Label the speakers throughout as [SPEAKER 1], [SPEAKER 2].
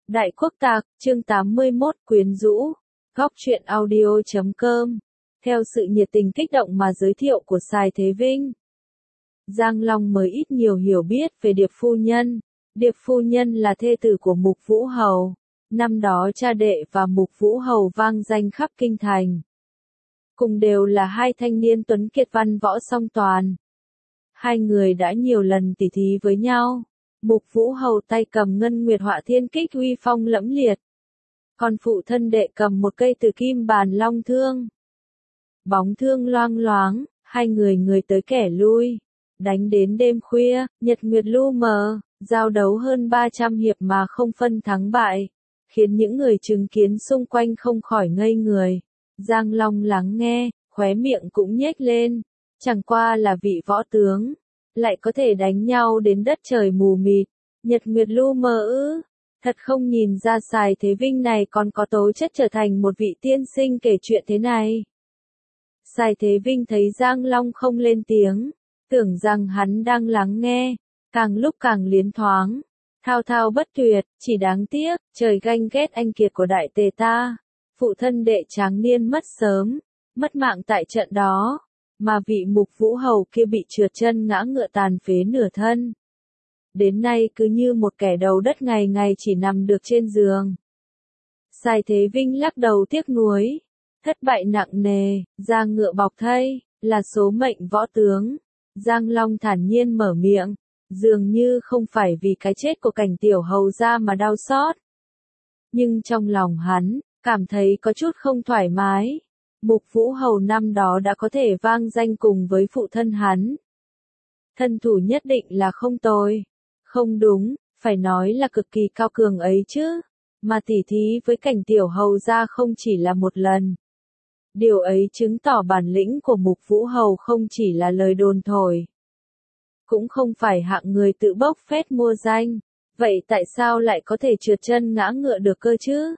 [SPEAKER 1] Đại Quốc Tạc, chương 81, quyến rũ. Góc truyện audio.com. Theo sự nhiệt tình kích động mà giới thiệu của Sài Thế Vinh, Giang Long mới ít nhiều hiểu biết về Điệp phu nhân. Điệp phu nhân là thê tử của Mục Vũ Hầu. Năm đó cha đệ và Mục Vũ Hầu vang danh khắp kinh thành. Cùng đều là hai thanh niên tuấn kiệt văn võ song toàn. Hai người đã nhiều lần tỉ thí với nhau. Mục Vũ Hầu tay cầm ngân nguyệt họa thiên kích uy phong lẫm liệt. Còn phụ thân đệ cầm một cây từ kim bàn long thương. Bóng thương loang loáng, hai người người tới kẻ lui. Đánh đến đêm khuya, nhật nguyệt lu mờ, giao đấu hơn 300 hiệp mà không phân thắng bại. Khiến những người chứng kiến xung quanh không khỏi ngây người. Giang Long lắng nghe, khóe miệng cũng nhếch lên. Chẳng qua là vị võ tướng, lại có thể đánh nhau đến đất trời mù mịt, nhật nguyệt lu mờ ư. Thật không nhìn ra Sài Thế Vinh này còn có tố chất trở thành một vị tiên sinh kể chuyện thế này. Sài Thế Vinh thấy Giang Long không lên tiếng, tưởng rằng hắn đang lắng nghe, càng lúc càng liến thoáng, thao thao bất tuyệt, chỉ đáng tiếc, trời ganh ghét anh kiệt của đại tề ta. Phụ thân đệ tráng niên mất sớm, mất mạng tại trận đó, mà vị Mục Vũ Hầu kia bị trượt chân ngã ngựa tàn phế nửa thân. Đến nay cứ như một kẻ đầu đất ngày ngày chỉ nằm được trên giường. Sài Thế Vinh lắc đầu tiếc nuối, thất bại nặng nề, ra ngựa bọc thây, là số mệnh võ tướng. Giang Long thản nhiên mở miệng, dường như không phải vì cái chết của Cảnh Tiểu Hầu ra mà đau xót. Nhưng trong lòng hắn, cảm thấy có chút không thoải mái. Mục Vũ Hầu năm đó đã có thể vang danh cùng với phụ thân hắn. Thân thủ nhất định là không tồi. Không đúng, phải nói là cực kỳ cao cường ấy chứ. Mà tỉ thí với Cảnh Tiểu Hầu ra không chỉ là một lần. Điều ấy chứng tỏ bản lĩnh của Mục Vũ Hầu không chỉ là lời đồn thổi. Cũng không phải hạng người tự bốc phét mua danh. Vậy tại sao lại có thể trượt chân ngã ngựa được cơ chứ?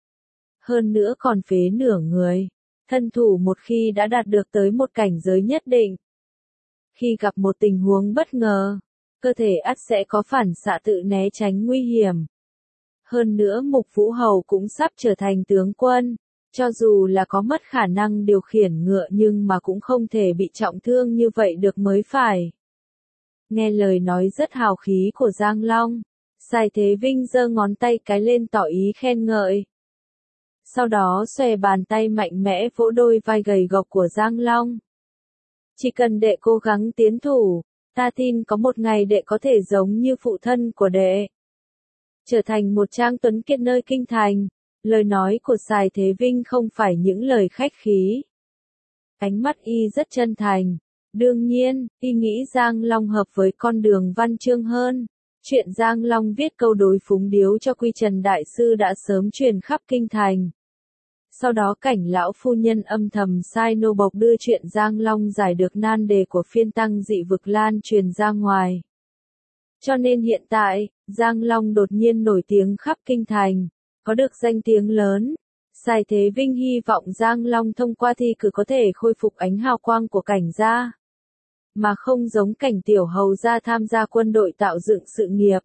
[SPEAKER 1] Hơn nữa còn phế nửa người. Thân thủ một khi đã đạt được tới một cảnh giới nhất định. Khi gặp một tình huống bất ngờ, cơ thể ắt sẽ có phản xạ tự né tránh nguy hiểm. Hơn nữa Mục Vũ Hầu cũng sắp trở thành tướng quân, cho dù là có mất khả năng điều khiển ngựa nhưng mà cũng không thể bị trọng thương như vậy được mới phải. Nghe lời nói rất hào khí của Giang Long, Sài Thế Vinh giơ ngón tay cái lên tỏ ý khen ngợi. Sau đó xòe bàn tay mạnh mẽ vỗ đôi vai gầy gộc của Giang Long. Chỉ cần đệ cố gắng tiến thủ, ta tin có một ngày đệ có thể giống như phụ thân của đệ. Trở thành một trang tuấn kiệt nơi kinh thành. Lời nói của Sài Thế Vinh không phải những lời khách khí. Ánh mắt y rất chân thành. Đương nhiên, y nghĩ Giang Long hợp với con đường văn chương hơn. Chuyện Giang Long viết câu đối phúng điếu cho Quy Trần Đại Sư đã sớm truyền khắp kinh thành. Sau đó Cảnh lão phu nhân âm thầm sai nô bộc đưa chuyện Giang Long giải được nan đề của phiên tăng dị vực lan truyền ra ngoài. Cho nên hiện tại, Giang Long đột nhiên nổi tiếng khắp kinh thành, có được danh tiếng lớn. Sài Thế Vinh hy vọng Giang Long thông qua thi cử có thể khôi phục ánh hào quang của Cảnh gia, mà không giống Cảnh Tiểu Hầu gia tham gia quân đội tạo dựng sự nghiệp.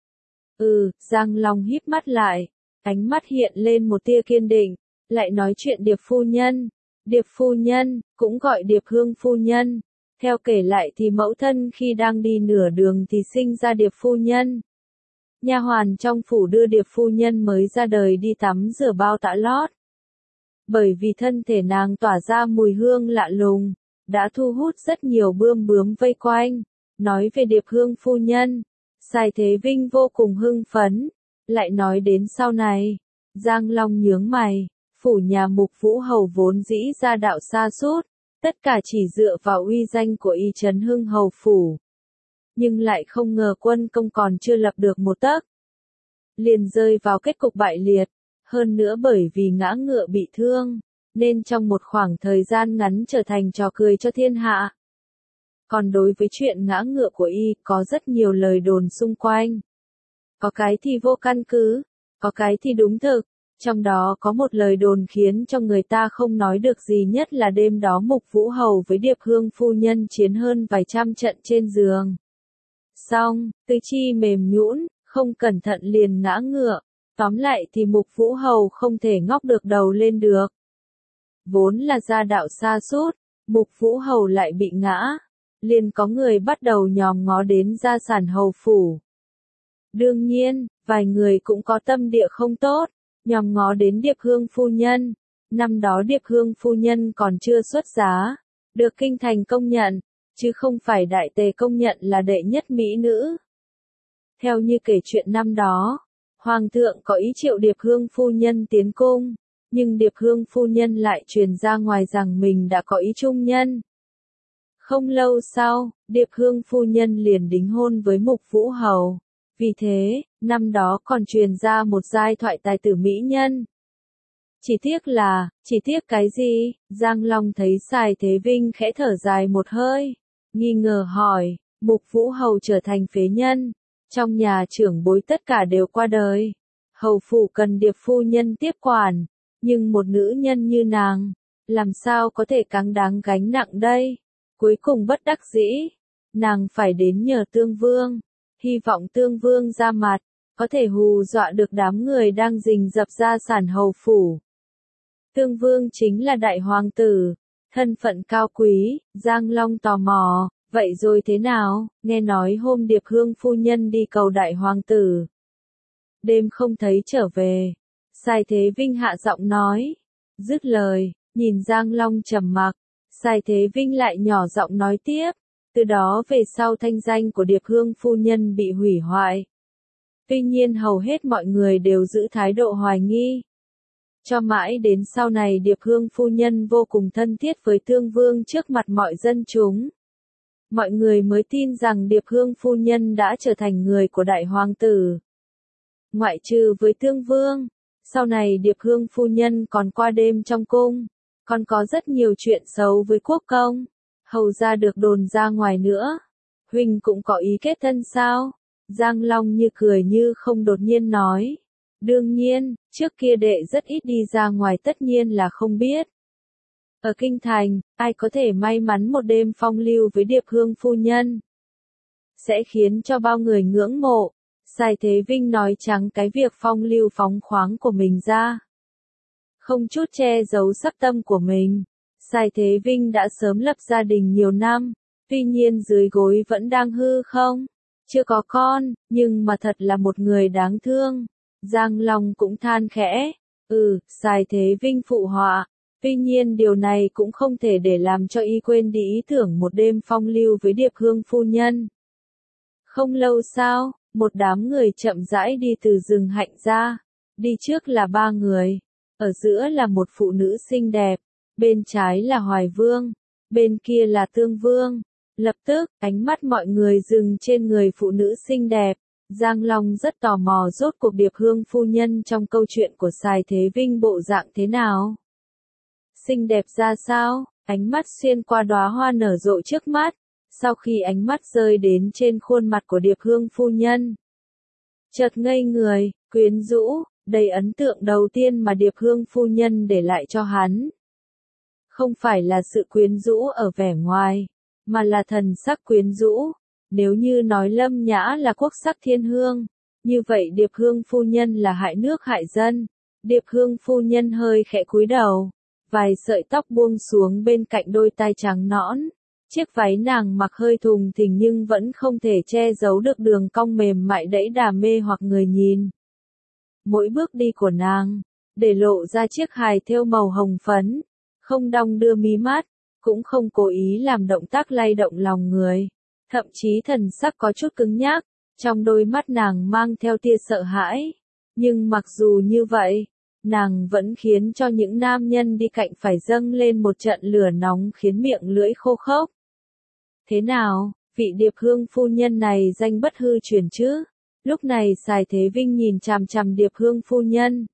[SPEAKER 1] Giang Long híp mắt lại, ánh mắt hiện lên một tia kiên định, lại nói chuyện Điệp phu nhân. Điệp phu nhân, cũng gọi Điệp Hương phu nhân. Theo kể lại thì mẫu thân khi đang đi nửa đường thì sinh ra Điệp phu nhân. Nha hoàn trong phủ đưa Điệp phu nhân mới ra đời đi tắm rửa bao tã lót. Bởi vì thân thể nàng tỏa ra mùi hương lạ lùng, đã thu hút rất nhiều bươm bướm vây quanh. Nói về Điệp Hương phu nhân, Sài Thế Vinh vô cùng hưng phấn. Lại nói đến sau này, Giang Long nhướng mày, phủ nhà Mục Vũ Hầu vốn dĩ gia đạo sa sút, tất cả chỉ dựa vào uy danh của y trấn hưng hầu phủ. Nhưng lại không ngờ quân công còn chưa lập được một tấc, liền rơi vào kết cục bại liệt. Hơn nữa bởi vì ngã ngựa bị thương, nên trong một khoảng thời gian ngắn trở thành trò cười cho thiên hạ. Còn đối với chuyện ngã ngựa của y, có rất nhiều lời đồn xung quanh. Có cái thì vô căn cứ, có cái thì đúng thực. Trong đó có một lời đồn khiến cho người ta không nói được gì nhất là đêm đó Mục Vũ Hầu với Điệp Hương phu nhân chiến hơn vài trăm trận trên giường. Xong, tứ chi mềm nhũn, không cẩn thận liền ngã ngựa. Tóm lại thì Mục Vũ Hầu không thể ngóc được đầu lên được. Vốn là gia đạo sa sút, Mục Vũ Hầu lại bị ngã, liền có người bắt đầu nhòm ngó đến gia sản hầu phủ. Đương nhiên, vài người cũng có tâm địa không tốt, nhòm ngó đến Điệp Hương phu nhân. Năm đó Điệp Hương phu nhân còn chưa xuất giá, được kinh thành công nhận, chứ không phải đại tề công nhận là đệ nhất mỹ nữ. Theo như kể chuyện năm đó, Hoàng thượng có ý triệu Điệp Hương phu nhân tiến cung, nhưng Điệp Hương phu nhân lại truyền ra ngoài rằng mình đã có ý trung nhân. Không lâu sau, Điệp Hương phu nhân liền đính hôn với Mục Vũ Hầu. Vì thế, năm đó còn truyền ra một giai thoại tài tử mỹ nhân. Chỉ tiếc cái gì? Giang Long thấy Sài Thế Vinh khẽ thở dài một hơi, nghi ngờ hỏi, Mục Vũ Hầu trở thành phế nhân, trong nhà trưởng bối tất cả đều qua đời. Hầu phủ cần Điệp phu nhân tiếp quản, nhưng một nữ nhân như nàng, làm sao có thể cáng đáng gánh nặng đây? Cuối cùng bất đắc dĩ, nàng phải đến nhờ Tương Vương, hy vọng Tương Vương ra mặt, có thể hù dọa được đám người đang rình rập gia sản hầu phủ. Tương Vương chính là đại hoàng tử, thân phận cao quý. Giang Long tò mò, vậy rồi thế nào? Nghe nói hôm Điệp Hương phu nhân đi cầu đại hoàng tử, đêm không thấy trở về. Sài Thế Vinh hạ giọng nói. Dứt lời, nhìn Giang Long trầm mặc, Sài Thế Vinh lại nhỏ giọng nói tiếp. Từ đó về sau thanh danh của Điệp Hương phu nhân bị hủy hoại. Tuy nhiên hầu hết mọi người đều giữ thái độ hoài nghi. Cho mãi đến sau này Điệp Hương phu nhân vô cùng thân thiết với Tương Vương trước mặt mọi dân chúng. Mọi người mới tin rằng Điệp Hương phu nhân đã trở thành người của đại hoàng tử. Ngoại trừ với Tương Vương, sau này Điệp Hương phu nhân còn qua đêm trong cung, còn có rất nhiều chuyện xấu với quốc công. Hầu ra được đồn ra ngoài nữa. Huynh cũng có ý kết thân sao? Giang Long như cười như không đột nhiên nói. Đương nhiên, trước kia đệ rất ít đi ra ngoài tất nhiên là không biết. Ở kinh thành, ai có thể may mắn một đêm phong lưu với Điệp Hương phu nhân, sẽ khiến cho bao người ngưỡng mộ. Sài Thế Vinh nói trắng cái việc phong lưu phóng khoáng của mình ra, không chút che giấu sắc tâm của mình. Sài Thế Vinh đã sớm lập gia đình nhiều năm, tuy nhiên dưới gối vẫn đang hư không, chưa có con, nhưng mà thật là một người đáng thương. Giang Long cũng than khẽ. Sài Thế Vinh phụ họa. Tuy nhiên điều này cũng không thể để làm cho y quên đi ý tưởng một đêm phong lưu với Điệp Hương phu nhân. Không lâu sau, một đám người chậm rãi đi từ rừng hạnh ra. Đi trước là 3 người, ở giữa là một phụ nữ xinh đẹp, bên trái là Hoài Vương, bên kia là Tương Vương. Lập tức, ánh mắt mọi người dừng trên người phụ nữ xinh đẹp. Giang Long rất tò mò rốt cuộc Điệp Hương phu nhân trong câu chuyện của Sài Thế Vinh bộ dạng thế nào. Xinh đẹp ra sao? Ánh mắt xuyên qua đóa hoa nở rộ trước mắt. Sau khi ánh mắt rơi đến trên khuôn mặt của Điệp Hương phu nhân, chợt ngây người, quyến rũ. Đây ấn tượng đầu tiên mà Điệp Hương phu nhân để lại cho hắn. Không phải là sự quyến rũ ở vẻ ngoài, mà là thần sắc quyến rũ. Nếu như nói Lâm Nhã là quốc sắc thiên hương, như vậy Điệp Hương phu nhân là hại nước hại dân. Điệp Hương phu nhân hơi khẽ cúi đầu, vài sợi tóc buông xuống bên cạnh đôi tai trắng nõn. Chiếc váy nàng mặc hơi thùng thình nhưng vẫn không thể che giấu được đường cong mềm mại đẫy đà mê hoặc người nhìn. Mỗi bước đi của nàng, để lộ ra chiếc hài thêu màu hồng phấn, không đong đưa mí mắt, cũng không cố ý làm động tác lay động lòng người. Thậm chí thần sắc có chút cứng nhắc, trong đôi mắt nàng mang theo tia sợ hãi. Nhưng mặc dù như vậy, nàng vẫn khiến cho những nam nhân đi cạnh phải dâng lên một trận lửa nóng khiến miệng lưỡi khô khốc. Thế nào, vị Điệp Hương phu nhân này danh bất hư truyền chứ? Lúc này Sài Thế Vinh nhìn chằm chằm Điệp Hương phu nhân.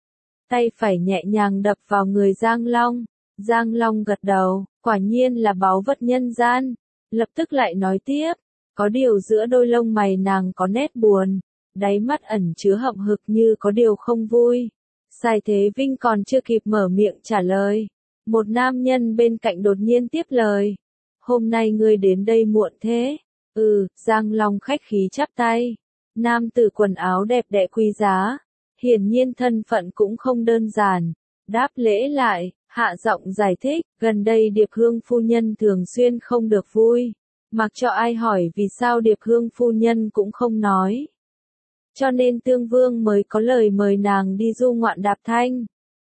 [SPEAKER 1] Tay phải nhẹ nhàng đập vào người Giang Long. Giang Long gật đầu, quả nhiên là báu vật nhân gian. Lập tức lại nói tiếp, có điều giữa đôi lông mày nàng có nét buồn, đáy mắt ẩn chứa hậm hực như có điều không vui. Sài Thế Vinh còn chưa kịp mở miệng trả lời, một nam nhân bên cạnh đột nhiên tiếp lời. Hôm nay ngươi đến đây muộn thế? Giang Long khách khí chắp tay. Nam tử quần áo đẹp đẽ quý giá, hiển nhiên thân phận cũng không đơn giản. Đáp lễ lại, hạ giọng giải thích, gần đây Điệp Hương phu nhân thường xuyên không được vui. Mặc cho ai hỏi vì sao Điệp Hương phu nhân cũng không nói. Cho nên Tương Vương mới có lời mời nàng đi du ngoạn Đạp Thanh.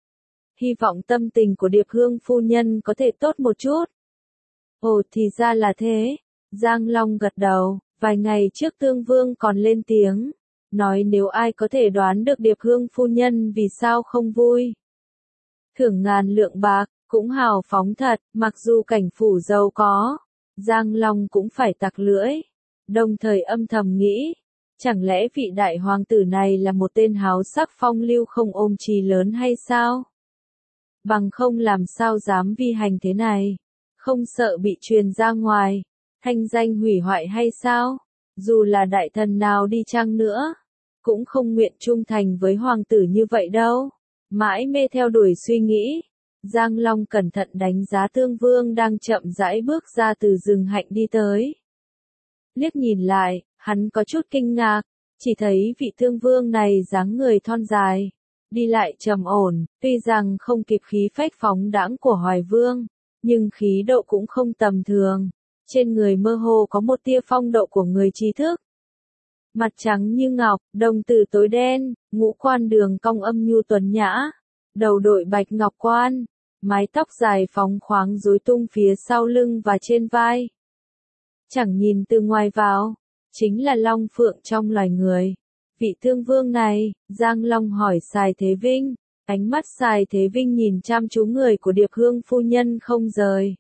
[SPEAKER 1] Hy vọng tâm tình của Điệp Hương phu nhân có thể tốt một chút. Ồ thì ra là thế. Giang Long gật đầu, vài ngày trước Tương Vương còn lên tiếng. Nói nếu ai có thể đoán được Điệp Hương phu nhân vì sao không vui. Thưởng ngàn lượng bạc, cũng hào phóng thật, mặc dù cảnh phủ giàu có. Giang Long cũng phải tặc lưỡi. Đồng thời âm thầm nghĩ. Chẳng lẽ vị đại hoàng tử này là một tên háo sắc phong lưu không ôm chí lớn hay sao? Bằng không làm sao dám vi hành thế này? Không sợ bị truyền ra ngoài, thanh danh hủy hoại hay sao? Dù là đại thần nào đi chăng nữa, cũng không nguyện trung thành với hoàng tử như vậy đâu. Mãi mê theo đuổi suy nghĩ, Giang Long cẩn thận đánh giá Tương Vương đang chậm rãi bước ra từ rừng hạnh đi tới. Liếc nhìn lại, hắn có chút kinh ngạc, chỉ thấy vị Tương Vương này dáng người thon dài, đi lại trầm ổn, tuy rằng không kịp khí phách phóng đãng của Hoài Vương, nhưng khí độ cũng không tầm thường. Trên người mơ hồ có một tia phong độ của người trí thức. Mặt trắng như ngọc, đồng tử tối đen, ngũ quan đường cong âm nhu tuấn nhã, đầu đội bạch ngọc quan, mái tóc dài phóng khoáng rối tung phía sau lưng và trên vai. Chẳng nhìn từ ngoài vào, chính là Long Phượng trong loài người. Vị Tương Vương này, Giang Long hỏi Sài Thế Vinh, ánh mắt Sài Thế Vinh nhìn chăm chú người của Điệp Hương phu nhân không rời.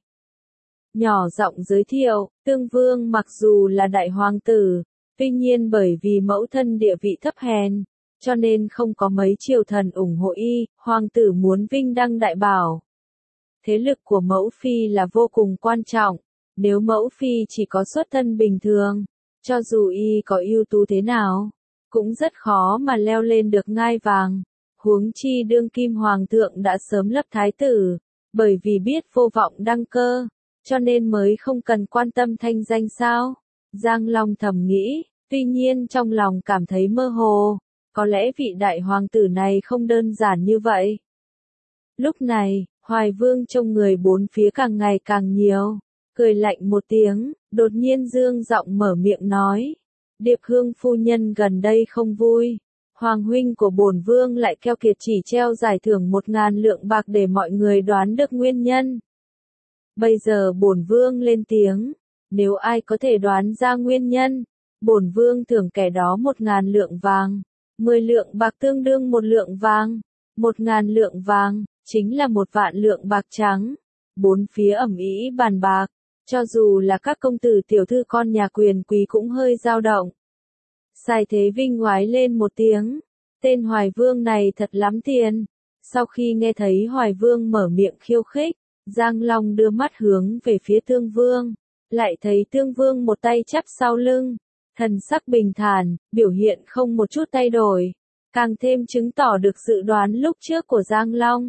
[SPEAKER 1] Nhỏ giọng giới thiệu, Tương Vương mặc dù là đại hoàng tử, tuy nhiên bởi vì mẫu thân địa vị thấp hèn, cho nên không có mấy triều thần ủng hộ y, hoàng tử muốn vinh đăng đại bảo. Thế lực của mẫu phi là vô cùng quan trọng, nếu mẫu phi chỉ có xuất thân bình thường, cho dù y có ưu tú thế nào, cũng rất khó mà leo lên được ngai vàng. Huống chi đương kim hoàng thượng đã sớm lập thái tử, bởi vì biết vô vọng đăng cơ, cho nên mới không cần quan tâm thanh danh sao. Giang Long thầm nghĩ, tuy nhiên trong lòng cảm thấy mơ hồ, có lẽ vị đại hoàng tử này không đơn giản như vậy. Lúc này, Hoài Vương trông người bốn phía càng ngày càng nhiều, cười lạnh một tiếng, đột nhiên dương giọng mở miệng nói. Điệp Hương phu nhân gần đây không vui. Hoàng huynh của bổn vương lại keo kiệt chỉ treo giải thưởng 1.000 lượng bạc để mọi người đoán được nguyên nhân. Bây giờ bổn vương lên tiếng, nếu ai có thể đoán ra nguyên nhân, bổn vương thưởng kẻ đó 1.000 lượng vàng, 10 lượng bạc tương đương 1 lượng vàng, 1.000 lượng vàng, chính là 1 vạn lượng bạc trắng. Bốn phía ầm ĩ bàn bạc, cho dù là các công tử tiểu thư con nhà quyền quý cũng hơi dao động. Sài Thế Vinh ngoái lên một tiếng, tên Hoài Vương này thật lắm tiền. Sau khi nghe thấy Hoài Vương mở miệng khiêu khích, Giang Long đưa mắt hướng về phía Tương Vương, lại thấy Tương Vương một tay chắp sau lưng, thần sắc bình thản, biểu hiện không một chút thay đổi, càng thêm chứng tỏ được dự đoán lúc trước của Giang Long.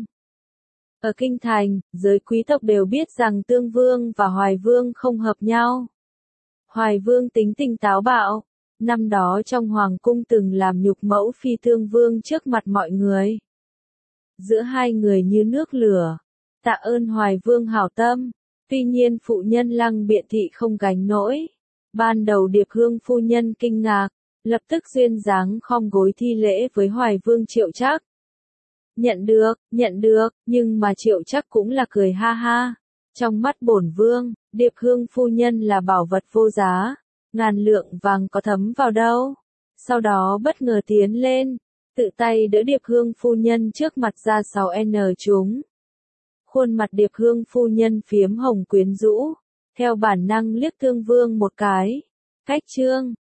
[SPEAKER 1] Ở Kinh Thành, giới quý tộc đều biết rằng Tương Vương và Hoài Vương không hợp nhau. Hoài Vương tính tình táo bạo, năm đó trong hoàng cung từng làm nhục mẫu phi Tương Vương trước mặt mọi người. Giữa hai người như nước lửa, tạ ơn Hoài Vương hảo tâm, tuy nhiên phụ nhân Lăng Biện Thị không gánh nổi. Ban đầu Điệp Hương phu nhân kinh ngạc, lập tức duyên dáng khom gối thi lễ với Hoài Vương Triệu Trác. Nhận được, nhưng mà Triệu Trác cũng là cười ha ha. Trong mắt bổn vương, Điệp Hương phu nhân là bảo vật vô giá, 1.000 lượng vàng có thấm vào đâu. Sau đó bất ngờ tiến lên, tự tay đỡ Điệp Hương phu nhân trước mặt ra 6N chúng. Khuôn mặt Điệp Hương phu nhân phiếm hồng quyến rũ, theo bản năng liếc Tương Vương một cái. Cách trương,